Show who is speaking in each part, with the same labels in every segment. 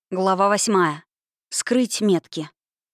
Speaker 1: Глава 8. Скрыть метки.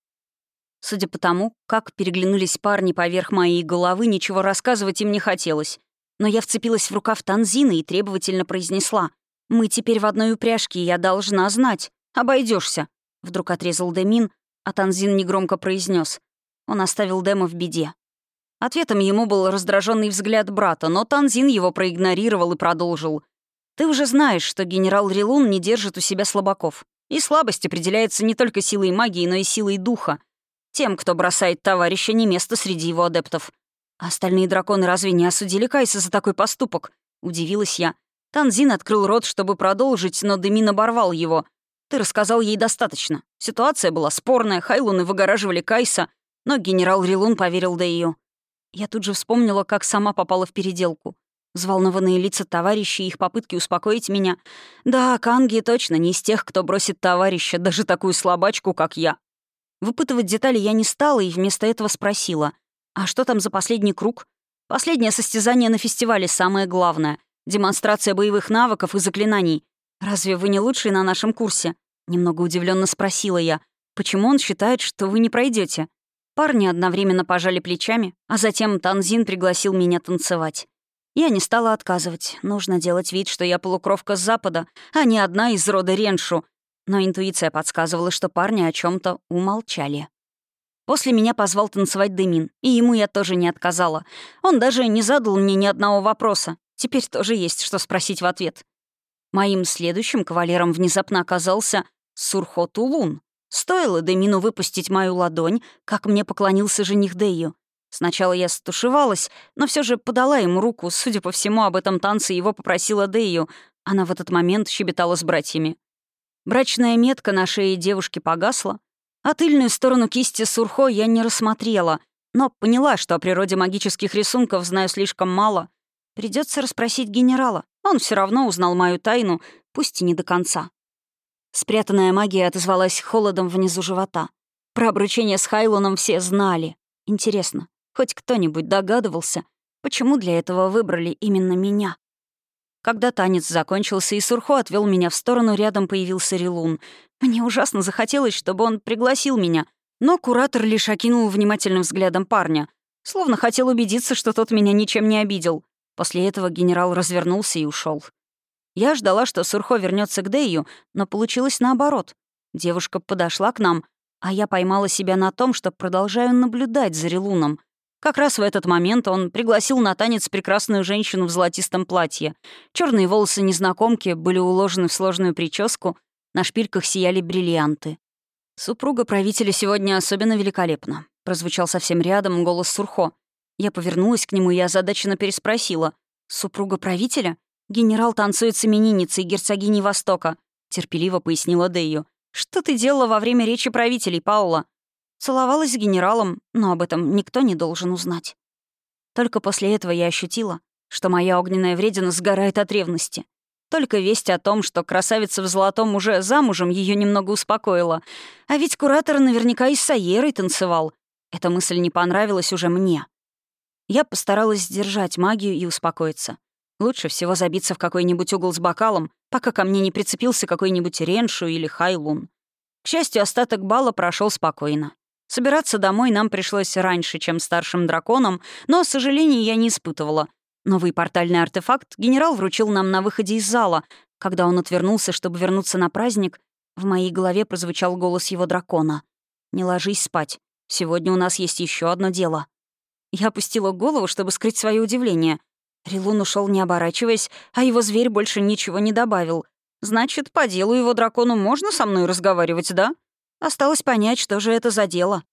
Speaker 1: Судя по тому, как переглянулись парни поверх моей головы, ничего рассказывать им не хотелось. Но я вцепилась в рукав Танзина и требовательно произнесла: «Мы теперь в одной упряжке, и я должна знать. Обойдешься. Вдруг отрезал Демин, а Танзин негромко произнес: «Он оставил Дема в беде». Ответом ему был раздраженный взгляд брата, но Танзин его проигнорировал и продолжил: «Ты уже знаешь, что генерал Рилун не держит у себя слабаков. И слабость определяется не только силой магии, но и силой духа. Тем, кто бросает товарища, не место среди его адептов. А остальные драконы разве не осудили Кайса за такой поступок?» Удивилась я. Танзин открыл рот, чтобы продолжить, но Демин оборвал его. «Ты рассказал ей достаточно. Ситуация была спорная, Хайлуны выгораживали Кайса, но генерал Рилун поверил Дэйю». Я тут же вспомнила, как сама попала в переделку. Взволнованные лица товарищей и их попытки успокоить меня. Да, Канги точно не из тех, кто бросит товарища, даже такую слабачку, как я. Выпытывать детали я не стала и вместо этого спросила: «А что там за последний круг?» «Последнее состязание на фестивале, самое главное. Демонстрация боевых навыков и заклинаний. Разве вы не лучшие на нашем курсе?» Немного удивленно спросила я. «Почему он считает, что вы не пройдете?» Парни одновременно пожали плечами, а затем Танзин пригласил меня танцевать. Я не стала отказывать. Нужно делать вид, что я полукровка с Запада, а не одна из рода Реншу. Но интуиция подсказывала, что парни о чем то умолчали. После меня позвал танцевать Демин, и ему я тоже не отказала. Он даже не задал мне ни одного вопроса. Теперь тоже есть что спросить в ответ. Моим следующим кавалером внезапно оказался Сурхо Тулун. Стоило Демину выпустить мою ладонь, как мне поклонился жених Дэйю. Сначала я стушевалась, но все же подала ему руку. Судя по всему, об этом танце его попросила Дэйю. Она в этот момент щебетала с братьями. Брачная метка на шее девушки погасла, а тыльную сторону кисти Сурхо я не рассмотрела, но поняла, что о природе магических рисунков знаю слишком мало. Придется расспросить генерала. Он все равно узнал мою тайну, пусть и не до конца. Спрятанная магия отозвалась холодом внизу живота. Про обручение с Хайлуном все знали. Интересно, хоть кто-нибудь догадывался, почему для этого выбрали именно меня? Когда танец закончился и Сурхо отвел меня в сторону, рядом появился Рилун. Мне ужасно захотелось, чтобы он пригласил меня, но куратор лишь окинул внимательным взглядом парня, словно хотел убедиться, что тот меня ничем не обидел. После этого генерал развернулся и ушел. Я ждала, что Сурхо вернется к Дэйю, но получилось наоборот. Девушка подошла к нам, а я поймала себя на том, что продолжаю наблюдать за Рилуном. Как раз в этот момент он пригласил на танец прекрасную женщину в золотистом платье. Черные волосы незнакомки были уложены в сложную прическу, на шпильках сияли бриллианты. «Супруга правителя сегодня особенно великолепна», — прозвучал совсем рядом голос Сурхо. Я повернулась к нему и озадаченно переспросила: «Супруга правителя? Генерал танцует с именинницей герцогиней Востока», — терпеливо пояснила Дэйю. «Что ты делала во время речи правителей, Паула?» Целовалась с генералом, но об этом никто не должен узнать. Только после этого я ощутила, что моя огненная вредина сгорает от ревности. Только весть о том, что красавица в золотом уже замужем, ее немного успокоила. А ведь куратор наверняка и с Сайерой танцевал. Эта мысль не понравилась уже мне. Я постаралась сдержать магию и успокоиться. Лучше всего забиться в какой-нибудь угол с бокалом, пока ко мне не прицепился какой-нибудь Реншу или Хайлун. К счастью, остаток бала прошел спокойно. Собираться домой нам пришлось раньше, чем старшим драконам, но сожалений я не испытывала. Новый портальный артефакт генерал вручил нам на выходе из зала. Когда он отвернулся, чтобы вернуться на праздник, в моей голове прозвучал голос его дракона: «Не ложись спать. Сегодня у нас есть еще одно дело». Я опустила голову, чтобы скрыть свое удивление. Рилун ушел, не оборачиваясь, а его зверь больше ничего не добавил. «Значит, по делу его дракону можно со мной разговаривать, да?» Осталось понять, что же это за дело.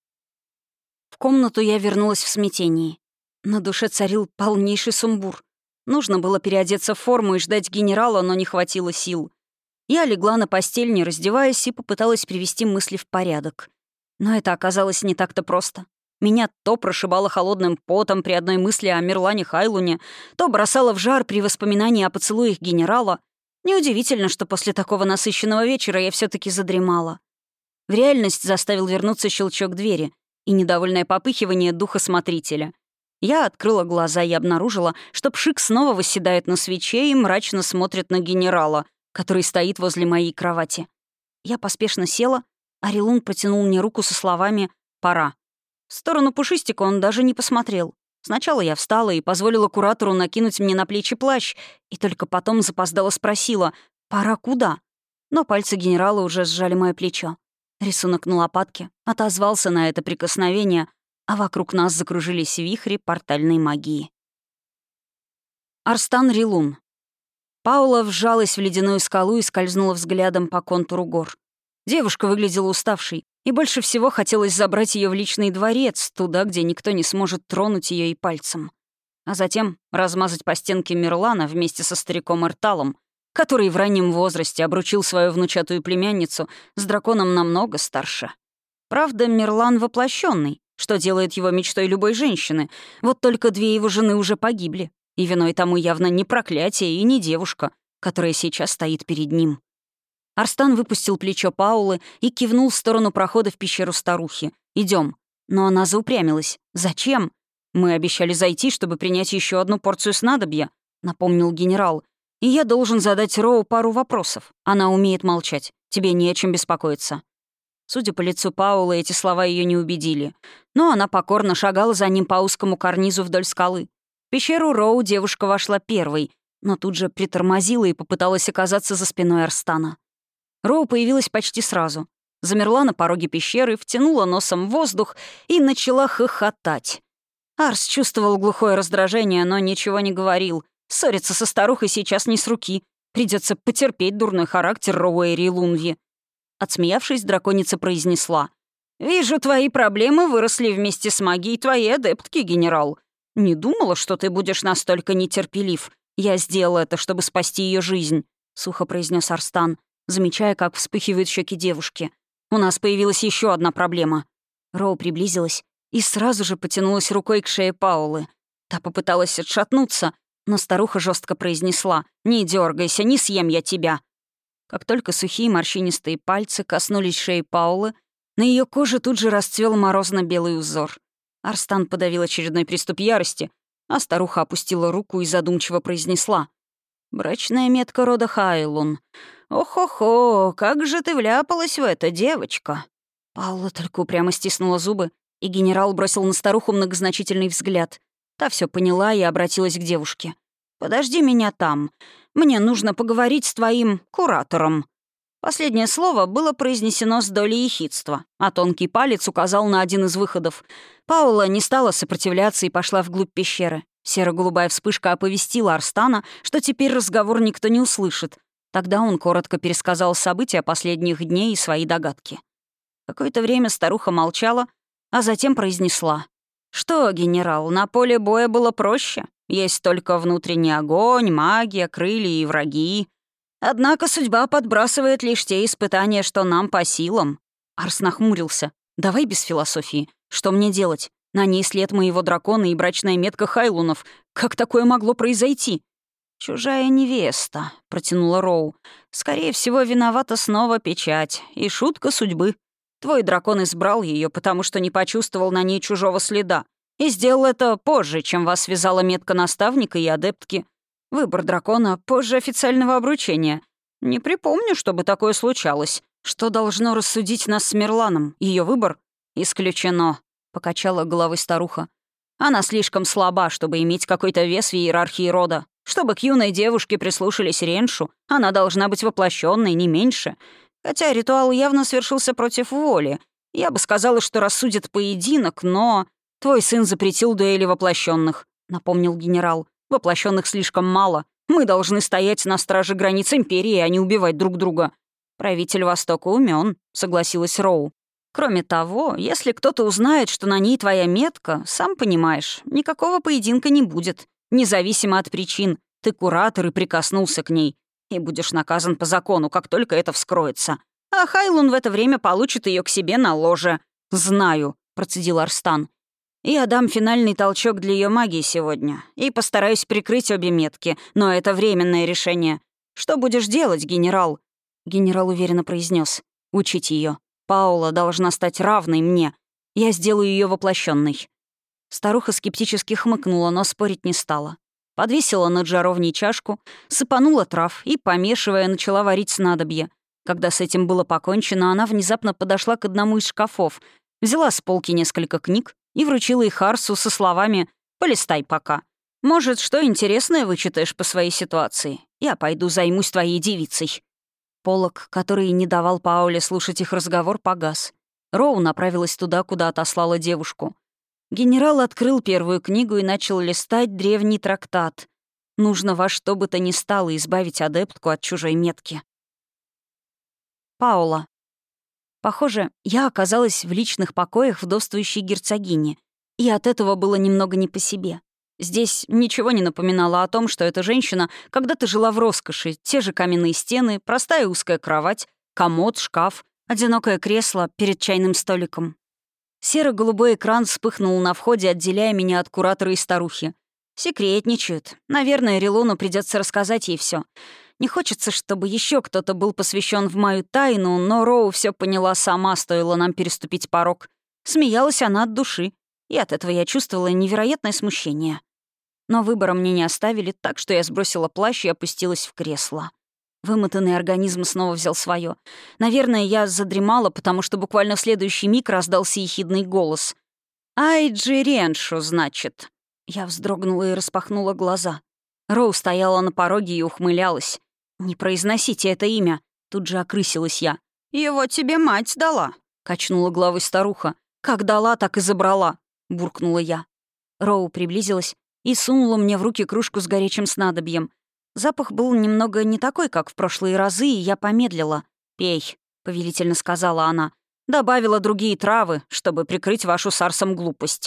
Speaker 1: В комнату я вернулась в смятении. На душе царил полнейший сумбур. Нужно было переодеться в форму и ждать генерала, но не хватило сил. Я легла на постель, не раздеваясь, и попыталась привести мысли в порядок. Но это оказалось не так-то просто. Меня то прошибало холодным потом при одной мысли о Мирлане Хайлуне, то бросало в жар при воспоминании о поцелуях генерала. Неудивительно, что после такого насыщенного вечера я все таки задремала. В реальность заставил вернуться щелчок двери и недовольное попыхивание духа смотрителя. Я открыла глаза и обнаружила, что Пшик снова восседает на свече и мрачно смотрит на генерала, который стоит возле моей кровати. Я поспешно села, а Рилун протянул мне руку со словами «пора». В сторону Пушистика он даже не посмотрел. Сначала я встала и позволила куратору накинуть мне на плечи плащ, и только потом запоздала спросила «пора куда?». Но пальцы генерала уже сжали мое плечо. Рисунок на лопатке отозвался на это прикосновение, а вокруг нас закружились вихри портальной магии. Арстан Рилун. Паула вжалась в ледяную скалу и скользнула взглядом по контуру гор. Девушка выглядела уставшей, и больше всего хотелось забрать ее в личный дворец, туда, где никто не сможет тронуть ее и пальцем. А затем размазать по стенке Мирлана вместе со стариком Эрталом, который в раннем возрасте обручил свою внучатую племянницу с драконом намного старше. Правда, Мирлан воплощенный, что делает его мечтой любой женщины, вот только 2 его жены уже погибли, и виной тому явно не проклятие и не девушка, которая сейчас стоит перед ним. Арстан выпустил плечо Паулы и кивнул в сторону прохода в пещеру старухи. Идем. Но она заупрямилась. «Зачем? Мы обещали зайти, чтобы принять еще одну порцию снадобья», — напомнил генерал. «И я должен задать Роу пару вопросов. Она умеет молчать. Тебе не о чем беспокоиться». Судя по лицу Паулы, эти слова ее не убедили. Но она покорно шагала за ним по узкому карнизу вдоль скалы. В пещеру Роу девушка вошла первой, но тут же притормозила и попыталась оказаться за спиной Арстана. Роу появилась почти сразу. Замерла на пороге пещеры, втянула носом воздух и начала хохотать. Арс чувствовал глухое раздражение, но ничего не говорил. Ссориться со старухой сейчас не с руки. Придется потерпеть дурной характер Роуэри Лунви. Отсмеявшись, драконица произнесла: «Вижу, твои проблемы выросли вместе с магией твоей адептки, генерал. Не думала, что ты будешь настолько нетерпелив. Я сделала это, чтобы спасти ее жизнь», — сухо произнес Арстан, замечая, как вспыхивают щеки девушки. «У нас появилась еще одна проблема». Роу приблизилась и сразу же потянулась рукой к шее Паулы. Та попыталась отшатнуться, но старуха жестко произнесла: «Не дергайся, не съем я тебя». Как только сухие морщинистые пальцы коснулись шеи Паулы, на ее коже тут же расцвел морозно-белый узор. Арстан подавил очередной приступ ярости, а старуха опустила руку и задумчиво произнесла: «Брачная метка рода Хайлун. Ох-хо-хо, как же ты вляпалась в это, девочка!» Паула только упрямо стиснула зубы, и генерал бросил на старуху многозначительный взгляд. Та все поняла и обратилась к девушке. «Подожди меня там. Мне нужно поговорить с твоим куратором». Последнее слово было произнесено с долей ехидства, а тонкий палец указал на один из выходов. Паула не стала сопротивляться и пошла вглубь пещеры. Серо-голубая вспышка оповестила Арстана, что теперь разговор никто не услышит. Тогда он коротко пересказал события последних дней и свои догадки. Какое-то время старуха молчала, а затем произнесла: «Что, генерал, на поле боя было проще. Есть только внутренний огонь, магия, крылья и враги. Однако судьба подбрасывает лишь те испытания, что нам по силам». Арс нахмурился. «Давай без философии. Что мне делать? На ней след моего дракона и брачная метка Хайлунов. Как такое могло произойти?» «Чужая невеста», — протянула Роу. «Скорее всего, виновата снова печать и шутка судьбы. Твой дракон избрал ее, потому что не почувствовал на ней чужого следа. И сделал это позже, чем вас связала метка наставника и адептки. Выбор дракона позже официального обручения. Не припомню, чтобы такое случалось. Что должно рассудить нас с Мирланом? Ее выбор? Исключено», — покачала головой старуха. «Она слишком слаба, чтобы иметь какой-то вес в иерархии рода. Чтобы к юной девушке прислушались Реншу, она должна быть воплощенной, не меньше. Хотя ритуал явно свершился против воли. Я бы сказала, что рассудит поединок, но... Твой сын запретил дуэли воплощенных, напомнил генерал. Воплощенных слишком мало. Мы должны стоять на страже границ Империи, а не убивать друг друга. Правитель Востока умен, согласилась Роу. Кроме того, если кто-то узнает, что на ней твоя метка, сам понимаешь, никакого поединка не будет. Независимо от причин, ты куратор и прикоснулся к ней. И будешь наказан по закону, как только это вскроется. А Хайлун в это время получит ее к себе на ложе. «Знаю», — процедил Арстан. «Я дам финальный толчок для ее магии сегодня и постараюсь прикрыть обе метки, но это временное решение. Что будешь делать, генерал?» Генерал уверенно произнес: «Учить ее. Паула должна стать равной мне. Я сделаю ее воплощенной». Старуха скептически хмыкнула, но спорить не стала. Подвесила над жаровней чашку, сыпанула трав и, помешивая, начала варить снадобье. Когда с этим было покончено, она внезапно подошла к одному из шкафов, взяла с полки несколько книг и вручила их Арсу со словами «Полистай пока. Может, что интересное вычитаешь по своей ситуации? Я пойду займусь твоей девицей». Полог, который не давал Пауле слушать их разговор, погас. Роу направилась туда, куда отослала девушку. Генерал открыл первую книгу и начал листать древний трактат. Нужно во что бы то ни стало избавить адептку от чужой метки. Паула. Похоже, я оказалась в личных покоях вдовствующей герцогини, и от этого было немного не по себе. Здесь ничего не напоминало о том, что эта женщина когда-то жила в роскоши, те же каменные стены, простая узкая кровать, комод, шкаф, одинокое кресло перед чайным столиком. Серо-голубой экран вспыхнул на входе, отделяя меня от куратора и старухи. Секретничают. Наверное, Релону придется рассказать ей все. Не хочется, чтобы еще кто-то был посвящен в мою тайну, но Роу все поняла сама, стоило нам переступить порог. Смеялась она от души, и от этого я чувствовала невероятное смущение. Но выбора мне не оставили, так что я сбросила плащ и опустилась в кресло. Вымотанный организм снова взял свое. Наверное, я задремала, потому что буквально в следующий миг раздался ехидный голос. «Айджи Реншу, значит». Я вздрогнула и распахнула глаза. Роу стояла на пороге и ухмылялась. «Не произносите это имя», — тут же окрысилась я. «Его тебе мать дала», — качнула головой старуха. «Как дала, так и забрала», — буркнула я. Роу приблизилась и сунула мне в руки кружку с горячим снадобьем. Запах был немного не такой, как в прошлые разы, и я помедлила. «Пей», — повелительно сказала она. «Добавила другие травы, чтобы прикрыть вашу с Арсом глупость».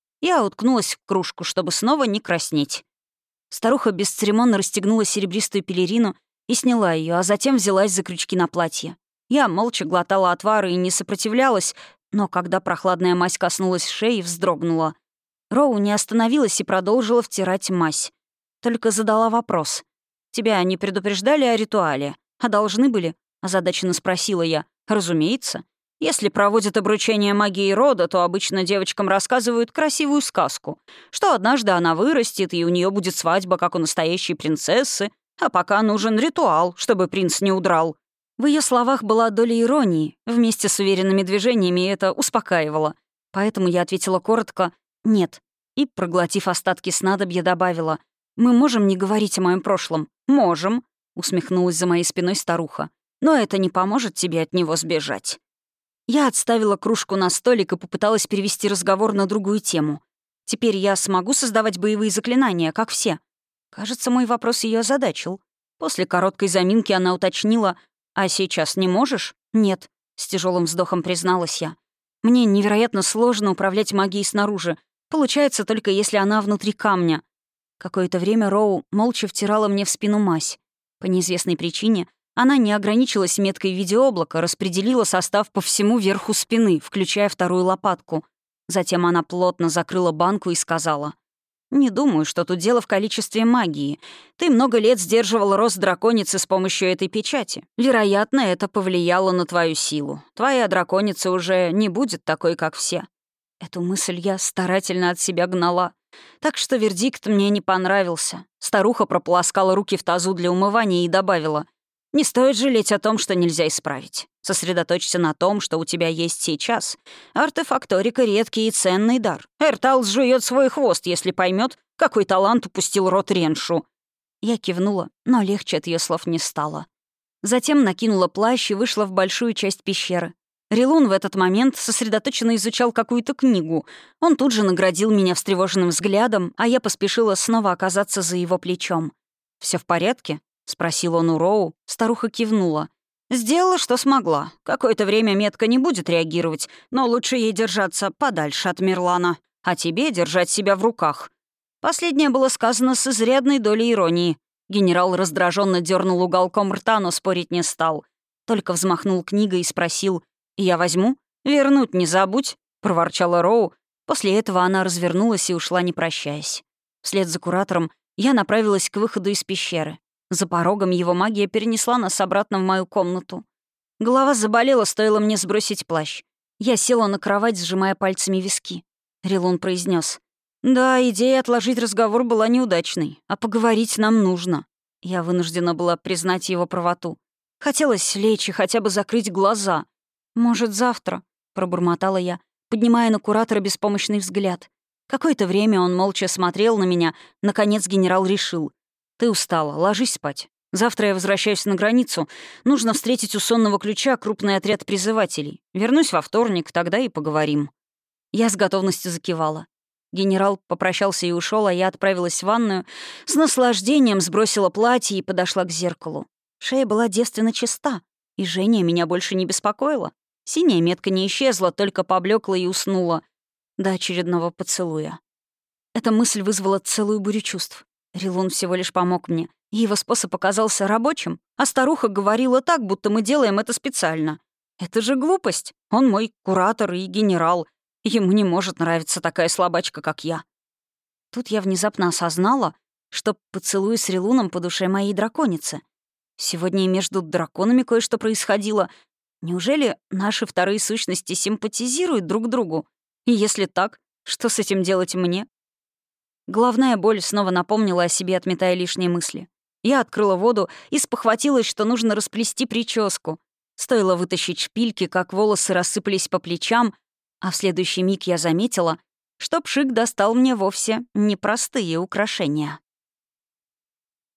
Speaker 1: Я уткнулась в кружку, чтобы снова не краснеть. Старуха бесцеремонно расстегнула серебристую пелерину и сняла ее, а затем взялась за крючки на платье. Я молча глотала отвар и не сопротивлялась, но когда прохладная мазь коснулась шеи, вздрогнула. Роу не остановилась и продолжила втирать мазь. Только задала вопрос. «Тебя не предупреждали о ритуале? А должны были?» — озадаченно спросила я. «Разумеется. Если проводят обручение магии рода, то обычно девочкам рассказывают красивую сказку, что однажды она вырастет, и у нее будет свадьба, как у настоящей принцессы, а пока нужен ритуал, чтобы принц не удрал». В ее словах была доля иронии, вместе с уверенными движениями это успокаивало. Поэтому я ответила коротко «нет» и, проглотив остатки снадобья, добавила «Мы можем не говорить о моем прошлом?» «Можем», — усмехнулась за моей спиной старуха. «Но это не поможет тебе от него сбежать». Я отставила кружку на столик и попыталась перевести разговор на другую тему. Теперь я смогу создавать боевые заклинания, как все. Кажется, мой вопрос ее озадачил. После короткой заминки она уточнила: «А сейчас не можешь?» «Нет», — с тяжелым вздохом призналась я. «Мне невероятно сложно управлять магией снаружи. Получается только если она внутри камня». Какое-то время Роу молча втирала мне в спину мазь. По неизвестной причине она не ограничилась меткой в виде облака, распределила состав по всему верху спины, включая вторую лопатку. Затем она плотно закрыла банку и сказала: «Не думаю, что тут дело в количестве магии. Ты много лет сдерживала рост драконицы с помощью этой печати. Вероятно, это повлияло на твою силу. Твоя драконица уже не будет такой, как все». Эту мысль я старательно от себя гнала. Так что вердикт мне не понравился. Старуха прополоскала руки в тазу для умывания и добавила: «Не стоит жалеть о том, что нельзя исправить. Сосредоточься на том, что у тебя есть сейчас. Артефакторика — редкий и ценный дар. Эртал сжует свой хвост, если поймет, какой талант упустил род Реншу». Я кивнула, но легче от ее слов не стало. Затем накинула плащ и вышла в большую часть пещеры. Релун в этот момент сосредоточенно изучал какую-то книгу. Он тут же наградил меня встревоженным взглядом, а я поспешила снова оказаться за его плечом. «Все в порядке?» — спросил он у Роу. Старуха кивнула. «Сделала, что смогла. Какое-то время метка не будет реагировать, но лучше ей держаться подальше от Мирлана, а тебе держать себя в руках». Последнее было сказано с изрядной долей иронии. Генерал раздраженно дернул уголком рта, но спорить не стал. Только взмахнул книгой и спросил: «Я возьму? Вернуть не забудь», — проворчала Роу. После этого она развернулась и ушла, не прощаясь. Вслед за куратором я направилась к выходу из пещеры. За порогом его магия перенесла нас обратно в мою комнату. Голова заболела, стоило мне сбросить плащ. Я села на кровать, сжимая пальцами виски. Релон произнес: «Да, идея отложить разговор была неудачной, а поговорить нам нужно». Я вынуждена была признать его правоту. Хотелось лечь и хотя бы закрыть глаза. «Может, завтра?» — пробормотала я, поднимая на куратора беспомощный взгляд. Какое-то время он молча смотрел на меня. Наконец генерал решил. «Ты устала, ложись спать. Завтра я возвращаюсь на границу. Нужно встретить у сонного ключа крупный отряд призывателей. Вернусь во вторник, тогда и поговорим». Я с готовностью закивала. Генерал попрощался и ушел, а я отправилась в ванную, с наслаждением сбросила платье и подошла к зеркалу. Шея была девственно чиста, и Женя меня больше не беспокоила. Синяя метка не исчезла, только поблекла и уснула до очередного поцелуя. Эта мысль вызвала целую бурю чувств. Рилун всего лишь помог мне, и его способ оказался рабочим, а старуха говорила так, будто мы делаем это специально. Это же глупость. Он мой куратор и генерал. Ему не может нравиться такая слабачка, как я. Тут я внезапно осознала, что поцелуй с Рилуном по душе моей драконицы. Сегодня и между драконами кое-что происходило. Неужели наши вторые сущности симпатизируют друг другу? И если так, что с этим делать мне? Головная боль снова напомнила о себе, отметая лишние мысли. Я открыла воду и спохватилась, что нужно расплести прическу. Стоило вытащить шпильки, как волосы рассыпались по плечам, а в следующий миг я заметила, что Пшик достал мне вовсе непростые украшения.